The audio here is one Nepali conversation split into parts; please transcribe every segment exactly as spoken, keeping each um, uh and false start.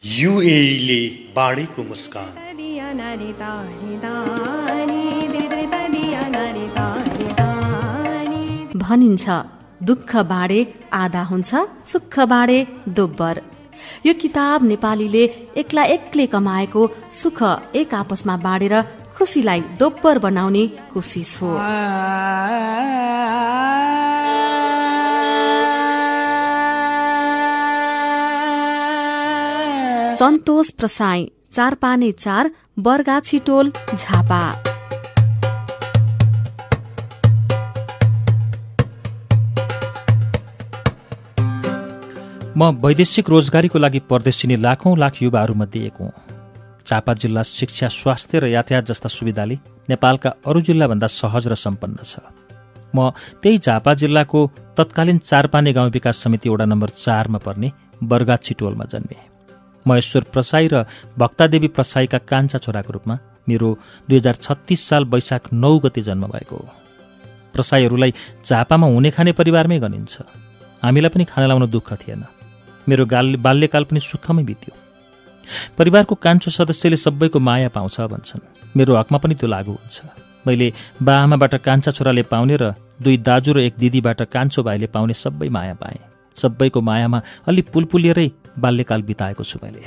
युएईले बाढीको मुस्कान। भनिन्छ दुःख बाँडे आधा हुन्छ, सुख बाँडे दोब्बर। यो किताब नेपालीले एक्ला एक्लै कमाएको सुख एक आपसमा बाँडेर खुसीलाई दोब्बर बनाउने कोसिस हो। सन्तोष प्रसाई, चार पाने चार, बरगाछी टोल, झापा। म वैदेशिक रोजगारीको लागि परदेशिने लाखौं लाख युवाहरूमध्ये एक हुँ। झापा जिल्ला शिक्षा, स्वास्थ्य र यातायात जस्ता सुविधाले नेपालका अरू जिल्लाभन्दा सहज र सम्पन्न छ। म त्यही झापा जिल्लाको तत्कालीन चारपाने गाउँ विकास समिति वडा नम्बर चारमा पर्ने बरगाछी टोलमा जन्मे। महेश्वर प्रसाई र भक्तादेवी प्रसाईका कान्छा छोराको रूपमा मेरो दुई हजार छत्तीस साल वैशाख नौ गते जन्म भएको हो। प्रसाईहरूलाई झापामा हुने खाने परिवारमै गनिन्छ। हामीलाई पनि खाना लाउन दुःख थिएन। मेरो बाल्यकाल पनि सुखमै बित्यो। परिवारको कान्छो सदस्यले सबैको माया पाउँछ भन्छन्। मेरो हकमा पनि त्यो लागू हुन्छ। मैले बाआमाबाट कान्छा छोराले पाउने र दुई दाजु र एक दिदीबाट कान्छो भाइले पाउने सबै माया पाएँ। सबैको मायामा अलि पुलपुलिएरै बाल्यकाल बिताएको छु मैले।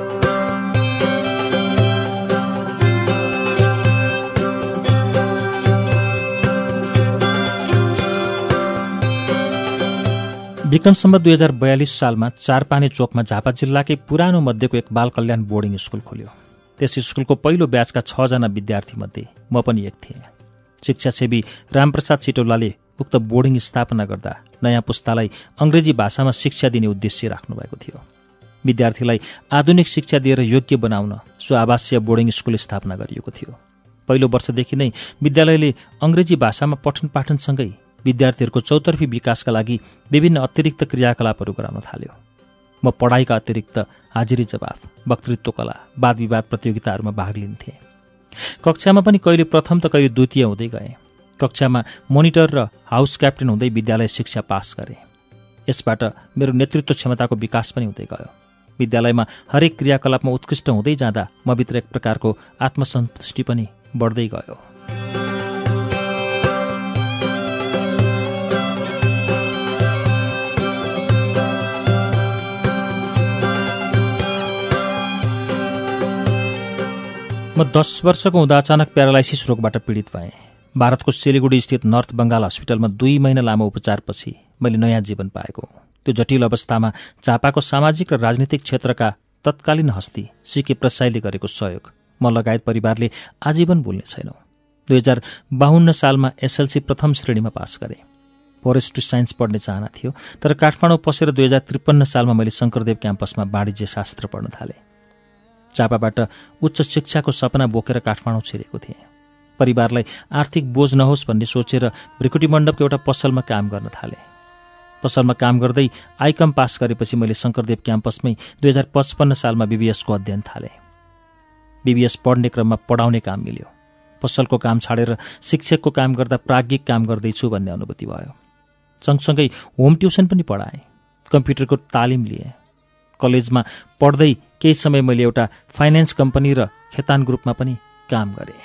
विक्रम सम्वत दुई हजार बयालिस सालमा चारपाने चोकमा झापा जिल्लाकै पुरानो मध्येको एक बाल कल्याण बोर्डिङ स्कुल खोल्यो। त्यस स्कुलको पहिलो ब्याचका छजना विद्यार्थीमध्ये म पनि एक थिएँ। शिक्षासेवी रामप्रसाद सिटौलाले उक्त बोर्डिङ स्थापना गर्दा नयाँ पुस्तालाई अङ्ग्रेजी भाषामा शिक्षा दिने उद्देश्य राख्नुभएको थियो। विद्यार्थीलाई आधुनिक शिक्षा दिएर योग्य बनाउन सो आवासीय बोर्डिङ स्कुल स्थापना गरिएको थियो। पहिलो वर्षदेखि नै विद्यालयले अङ्ग्रेजी भाषामा पठन पाठनसँगै विद्यार्थीहरूको चौतर्फी विकासका लागि विभिन्न अतिरिक्त क्रियाकलापहरू गराउन थाल्यो। म पढाइका अतिरिक्त हाजिरी जवाफ, वक्तृत्व कला, वाद विवाद प्रतियोगिताहरूमा भाग लिन्थेँ। कक्षामा पनि कहिले प्रथम त कहिले द्वितीय हुँदै गएँ। कक्षामा मोनिटर र हाउस क्याप्टेन हुँदै विद्यालय शिक्षा पास गरेँ। यसबाट मेरो नेतृत्व क्षमताको विकास पनि हुँदै गयो। विद्यालयमा हरेक क्रियाकलापमा उत्कृष्ट हुँदै जाँदा म भित्र एक प्रकारको आत्मसन्तुष्टि पनि बढ्दै गयो। म दस वर्षको हुँदा अचानक प्यारालाइसिस रोगबाट पीडित भएँ। भारतको सिलिगुडी स्थित नर्थ बङ्गाल हस्पिटलमा दुई महिना लामो उपचारपछि मैले नयाँ जीवन पाएको। त्यो जटिल अवस्थामा झापाको सामाजिक र राजनीतिक क्षेत्रका तत्कालीन हस्ती सिके प्रसाईले गरेको सहयोग म लगायत परिवारले आजीवन भुल्ने छैनौँ। दुई हजार बाहन्न सालमा एसएलसी प्रथम श्रेणीमा पास गरेँ। फोरेस्ट्री साइन्स पढ्ने चाहना थियो, तर काठमाडौँ पसेर दुई हजार त्रिपन्न सालमा मैले शङ्करदेव क्याम्पसमा वाणिज्य शास्त्र पढ्न थालेँ। झापाबाट उच्च शिक्षाको सपना बोकेर काठमाडौँ छिरेको थिएँ। परिवारलाई आर्थिक बोझ नहोस् भन्ने सोचेर भृकुटी मण्डपको एउटा पसलमा काम गर्न थालेँ। पसलमा काम गर्दै आइकम पास गरेपछि मैले शङ्करदेव क्याम्पसमै दुई हजार पचपन्न सालमा बिबिएसको अध्ययन थालेँ। बिबिएस पढ्ने क्रममा पढाउने काम मिल्यो। पसलको काम छाडेर शिक्षकको काम गर्दा प्राज्ञिक काम गर्दैछु भन्ने अनुभूति भयो। सँगसँगै होम ट्युसन पनि पढाएँ। कम्प्युटरको तालिम लिएँ। कलेजमा पढ्दै केही समय मैले एउटा फाइनेन्स कम्पनी र खेतान ग्रुपमा पनि काम गरेँ।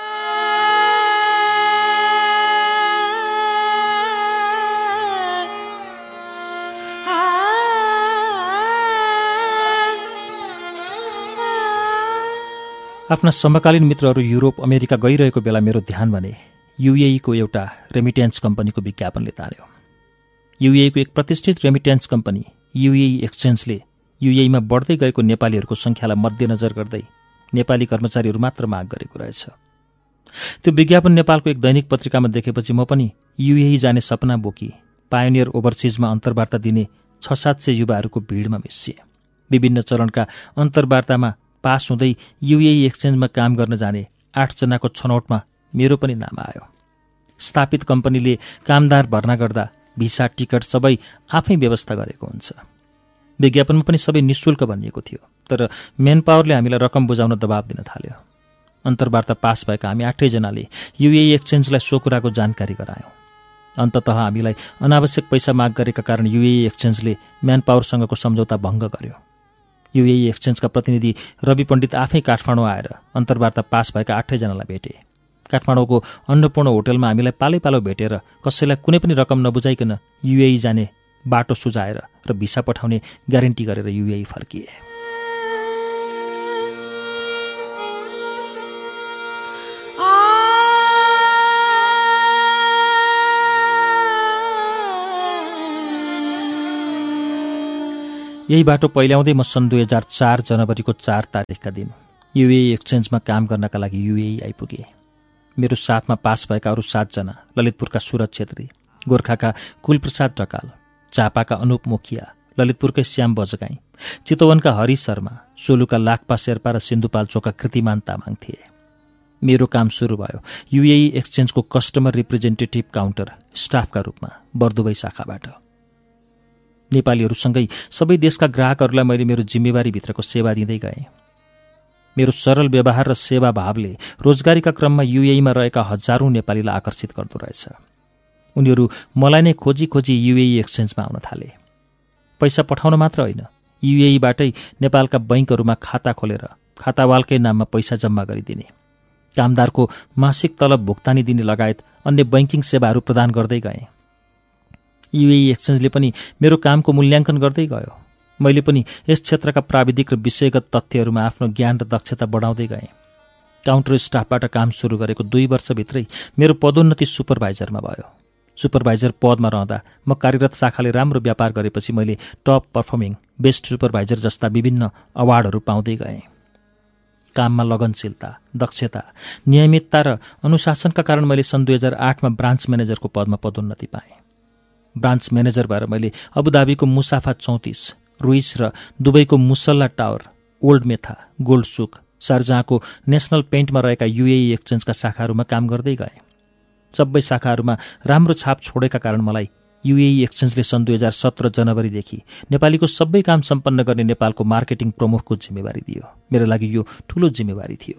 आफ्ना समकालीन मित्रहरू युरोप, अमेरिका गइरहेको बेला मेरो ध्यान भने युएईको एउटा रेमिटेन्स कम्पनीको विज्ञापनले तान्यो। युएईको एक प्रतिष्ठित रेमिटेन्स कम्पनी युएई एक्सचेन्जले युएईमा बढ्दै गएको नेपालीहरूको सङ्ख्यालाई मध्यनजर गर्दै नेपाली कर्मचारीहरू मात्र माग गरेको रहेछ। त्यो विज्ञापन नेपालको एक दैनिक पत्रिकामा देखेपछि म पनि युएई जाने सपना बोकी पायोनियर ओभरसिजमा अन्तर्वार्ता दिने छ सात सय युवाहरूको भिडमा मिसिए। विभिन्न चरणका अन्तर्वार्तामा पास हुँदै युएई एक्सचेन्जमा काम गर्न जाने आठजनाको छनौटमा मेरो पनि नाम आयो। स्थापित कम्पनीले कामदार भर्ना गर्दा भिसा, टिकट सबै आफै व्यवस्था गरेको हुन्छ। विज्ञापनमा पनि सबै निःशुल्क भनिएको थियो, तर मेन पावरले हामीलाई रकम बुझाउन दबाब दिन थाल्यो। अन्तर्वार्ता पास भएका हामी आठैजनाले युएई एक्सचेन्जलाई सो कुराको जानकारी गरायौँ। अन्ततः हामीलाई अनावश्यक पैसा माग गरेका कारण युएई एक्सचेन्जले म्यान पावरसँगको सम्झौता भङ्ग गर्यो। युएई एक्सचेन्जका प्रतिनिधि रवि पण्डित आफै काठमाडौँ आएर अन्तर्वार्ता पास भएका आठैजनालाई भेटे। काठमाडौँको अन्नपूर्ण होटलमा हामीलाई पालै पालो भेटेर कसैलाई कुनै पनि रकम नबुझाइकन युएई जाने बाटो सुझाएर र भिसा पठाउने ग्यारेन्टी गरेर युएई फर्किए। यही बाटो पहिल्याउँदै म सन् दुई हजार चार जनवरीको चार तारिकका दिन युएई एक्सचेन्जमा काम गर्नका लागि युएई आइपुगे। मेरो साथमा पास भएका अरू सातजना ललितपुरका सुरज छेत्री, गोर्खाका कुलप्रसाद ढकाल, झापाका अनुप मुखिया, ललितपुरकै श्याम बजगाई, चितवनका हरि शर्मा, सोलुका लाक्पा शेर्पा र सिन्धुपाल्चोकका कृतिमान तामाङ थिए। मेरो काम सुरु भयो युएई एक्सचेन्जको कस्टमर रिप्रेजेन्टेटिभ काउन्टर स्टाफका रूपमा बर्दुबई शाखाबाट। नेपालीहरूसँगै सबै देशका ग्राहकहरूलाई मैले मेरो जिम्मेवारीभित्रको सेवा दिँदै गएँ। मेरो सरल व्यवहार र सेवा भावले रोजगारीका क्रममा युएईमा रहेका हजारौं नेपालीलाई आकर्षित गर्दो रहेछ। उनीहरू मलाई नै खोजी खोजी युएई एक्सचेन्जमा आउन थाले। पैसा पठाउन मात्र होइन, युएईबाटै नेपालका बैंकहरूमा खाता खोलेर खातावालकै नाममा पैसा जम्मा गरिदिने, कामदारको मासिक तलब भुक्तानी दिने लगायत अन्य बैंकिङ सेवाहरू प्रदान गर्दै गएँ। युएई एक्सचेन्जले पनि मेरो कामको मूल्याङ्कन गर्दै गयो। मैले पनि यस क्षेत्रका प्राविधिक र विषयगत तथ्यहरूमा आफ्नो ज्ञान र दक्षता बढाउँदै गएँ। काउन्टर स्टाफबाट काम सुरु गरेको दुई वर्षभित्रै मेरो पदोन्नति सुपरभाइजरमा भयो। सुपरभाइजर पदमा रहँदा म कार्यरत शाखाले राम्रो व्यापार गरेपछि मैले टप पर्फर्मिङ, बेस्ट सुपरभाइजर जस्ता विभिन्न अवार्डहरू पाउँदै गएँ। काममा लगनशीलता, दक्षता, नियमितता र अनुशासनका कारण मैले सन् दुई हजार आठमा ब्रान्च म्यानेजरको पदमा पदोन्नति पाएँ। ब्रान्च म्यानेजर भएर मैले अबुधाबीको मुसाफा चौतिस, रुइस र दुबईको मुसल्ला टावर, ओल्ड मेथा, गोल्ड सुक, शारजाहको नेसनल पेन्टमा रहेका युएई एक्सचेन्जका शाखाहरूमा काम गर्दै गएँ। सबै शाखाहरूमा राम्रो छाप छोडेका कारण मलाई युएई एक्सचेन्जले सन् दुई हजार सत्र जनवरीदेखि नेपालीको सबै काम सम्पन्न गर्ने नेपालको मार्केटिङ प्रमुखको जिम्मेवारी दियो। मेरो लागि यो ठूलो जिम्मेवारी थियो।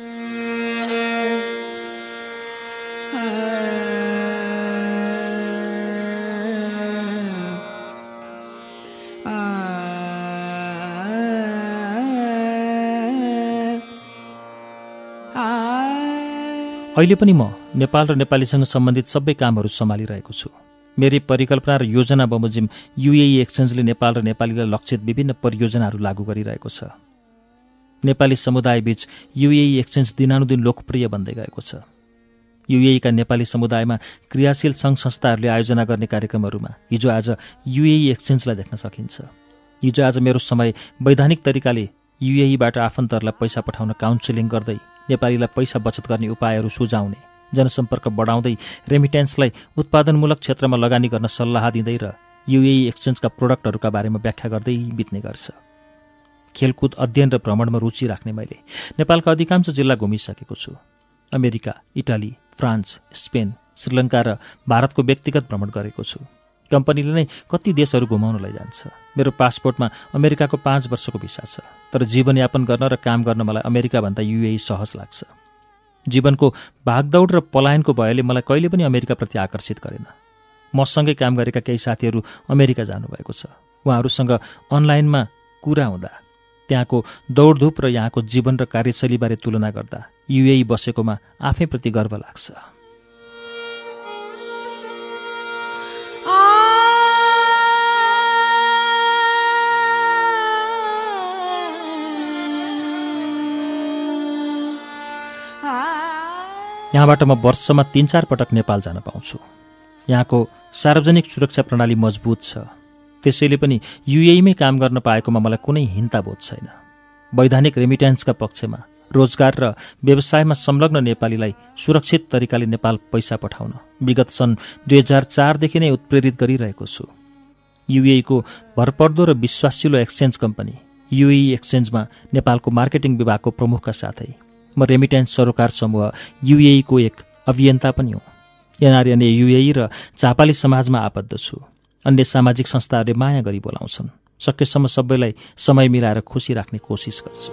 अहिले पनि म नेपाल र नेपालीसँग सम्बन्धित सबै कामहरू सम्हालिरहेको छु। मेरी परिकल्पना र योजना बमोजिम युएई एक्सचेन्जले नेपाल र नेपालीलाई लक्षित विभिन्न परियोजनाहरू लागू गरिरहेको छ। नेपाली समुदायबीच युएई एक्सचेन्ज दिनानुदिन लोकप्रिय बन्दै गएको छ। युएईका नेपाली समुदायमा क्रियाशील सङ्घ संस्थाहरूले आयोजना गर्ने कार्यक्रमहरूमा हिजो आज युएई एक्सचेन्जलाई देख्न सकिन्छ। हिजो आज मेरो समय वैधानिक तरिकाले युएईबाट आफन्तहरूलाई पैसा पठाउन काउन्सिलिङ गर्दै नेपालीलाई पैसा बचत गर्ने उपायहरू सुझाउने, जनसम्पर्क बढाउँदै रेमिटेन्सलाई उत्पादनमूलक क्षेत्रमा लगानी गर्न सल्लाह दिँदै र युएई एक्सचेन्जका प्रोडक्टहरूका बारेमा व्याख्या गर्दै बित्ने गर्छ। खेलकुद, अध्ययन र भ्रमणमा रुचि राख्ने मैले नेपालका अधिकांश जिल्ला घुमिसकेको छु। America, Italy, France, Spain, Sri Lanka र भारतको व्यक्तिगत भ्रमण गरेको छु। कम्पनीले नै कति देशहरू घुमाउन लैजान्छ। मेरो पासपोर्टमा अमेरिकाको पाँच वर्षको भिसा छ, तर जीवनयापन गर्न र काम गर्न मलाई अमेरिकाभन्दा युएई सहज लाग्छ। जीवनको भागदौड र पलायनको भयले मलाई कहिले पनि अमेरिकाप्रति आकर्षित गरेन। मसँगै काम गरेका केही साथीहरू अमेरिका जानुभएको छ। उहाँहरूसँग अनलाइनमा कुरा हुँदा त्यहाँको दौडधुप र यहाँको जीवन र कार्यशैलीबारे तुलना गर्दा युएई बसेकोमा आफैप्रति गर्व लाग्छ। यहाँबाट म वर्षमा तीन चार पटक नेपाल जान पाउँछु। यहाँको सार्वजनिक सुरक्षा प्रणाली मजबुत छ, त्यसैले पनि युएईमै काम गर्न पाएकोमा मलाई कुनै हिन्ताबोध छैन। वैधानिक रेमिट्यान्सका पक्षमा रोजगार र व्यवसायमा संलग्न नेपालीलाई सुरक्षित तरिकाले नेपाल पैसा पठाउन विगत सन् दुई हजार चारदेखि नै उत्प्रेरित गरिरहेको छु। युएईको भरपर्दो र विश्वासिलो एक्सचेन्ज कम्पनी युएई एक्सचेन्जमा नेपालको मार्केटिङ विभागको प्रमुखका साथै म रेमिट्यान्स सरोकार समूह युएईको एक अभियन्ता पनि हुँ। एनआरएनए युएई र जापाली समाजमा आबद्ध छु। अन्य सामाजिक संस्थाहरूले माया गरी बोलाउँछन्। सकेसम्म सबैलाई समय मिलाएर खुसी राख्ने कोसिस गर्छु।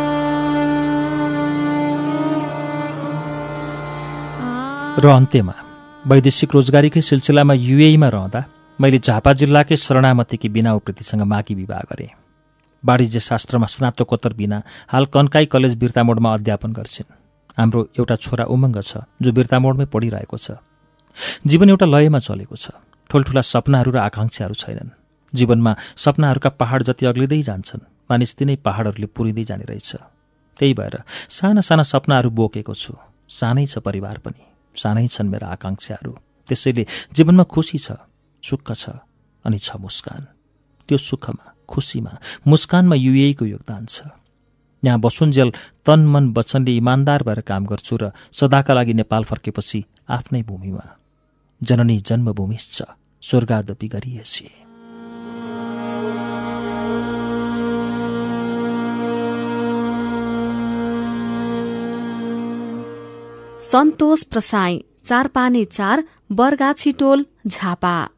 र अन्त्यमा वैदेशिक रोजगारीकै सिलसिलामा युएईमा रहँदा मैले झापा जिल्लाकै शरणामतीकी बिना उप्रेतीसँग माकी विवाह गरेँ। वाणिज्य शास्त्रमा स्नातकोत्तर बिना हाल कन्काई कलेज बिर्तामोडमा अध्यापन गर्छिन्। हाम्रो एउटा छोरा उमङ्ग छ जो बिर्तामोडमै पढिरहेको छ। जीवन एउटा लयमा चलेको छ। ठुल्ठुला सपनाहरू र आकांक्षाहरू छैनन्। जीवनमा सपनाहरूका पहाड जति अग्लिँदै जान्छन्, मानिस तिनै पहाडहरूले पुरिँदै जाने रहेछ। त्यही भएर साना साना सपनाहरू बोकेको छु। सानै छ परिवार पनि, सानै छन् मेरा आकांक्षाहरू। त्यसैले जीवनमा खुसी छ, सुख छ अनि छ मुस्कान। त्यो सुखमा, खुसीमा, मुस्कानमा युएईको योगदान छ। यहाँ बसुन्जेल तन मन वचनले इमान्दार भएर काम गर्छु र सदाका लागि नेपाल फर्केपछि आफ्नै भूमिमा। जननी जन्मभूमिश्च स्वर्गादपि गरिएसी। सन्तोष प्रसाई, चार पाने चार, बरगाछी टोल, झापा।